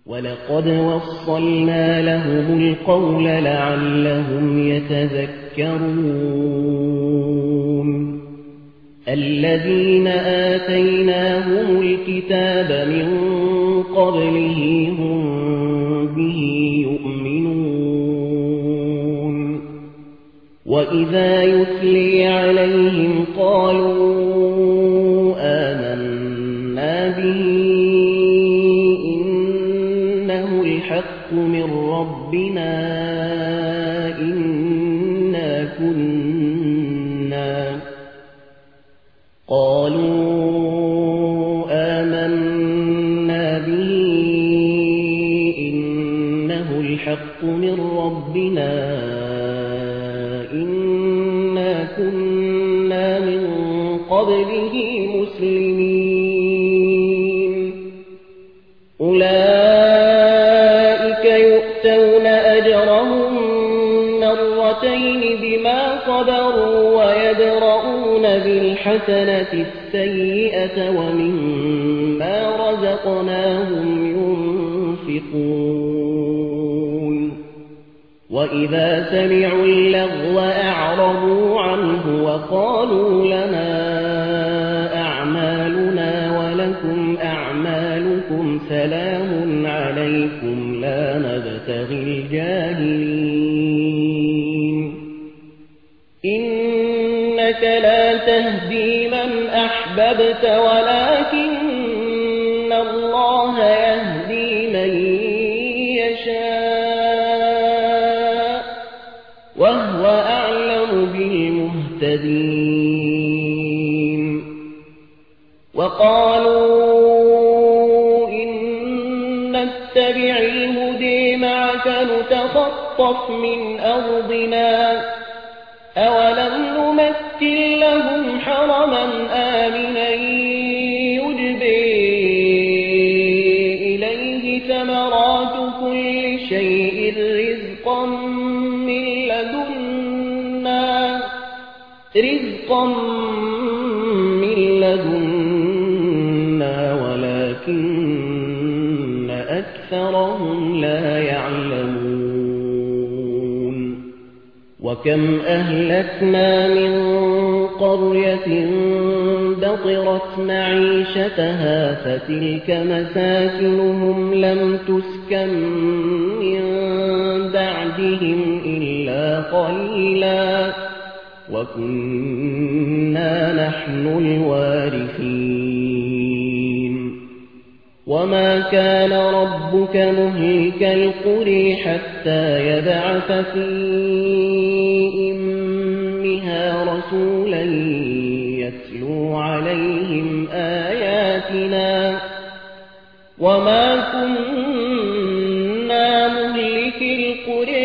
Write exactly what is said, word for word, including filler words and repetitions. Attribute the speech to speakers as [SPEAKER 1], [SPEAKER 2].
[SPEAKER 1] وَلَقَدْ وَصَّلْنَا لَهُمُ الْقَوْلَ لَعَلَّهُمْ يَتَذَكَّرُونَ الَّذِينَ آتَيْنَاهُمُ الْكِتَابَ مِنْ قَبْلِهِ هُمْ بِهِ يُؤْمِنُونَ وَإِذَا يُتْلِي عَلَيْهِمْ قَالُوا آمَنَّا بِهِ الحق من ربنا إنا كنا قالوا آمنا به إنه الحق من ربنا إنا كنا من قبله مسلمين أولئك يؤتون أجرهم مرتين بما صبروا ويدرؤون بالحسنة السيئة ومما رزقناهم ينفقون وإذا سمعوا اللغو أعرضوا عنه وقالوا لنا أعمالنا ولكم أعمالكم سلام عليكم لا نبتغي الجاهلين إنك لا تهدي من أحببت ولكن الله يهدي من يشاء وهو أعلم بالمهتدين وقالوا نتبع الهدي معك نتخطف من أرضنا أولم نمثل لهم حرما آمنا يجبي إليه ثمرات كل شيء رزقا من لدنا رزقا من لدنا ولكن أكثرهم لا يعلمون وكم أهلكنا من قرية بطرت معيشتها فتلك مساكنهم لم تسكن من بعدهم إلا قليلا وكنا نحن الوارثين وما كان ربك مهلك القرى حتى يبعث في أمها رسولا يتلو عليهم آياتنا وما كنا مهلك القرى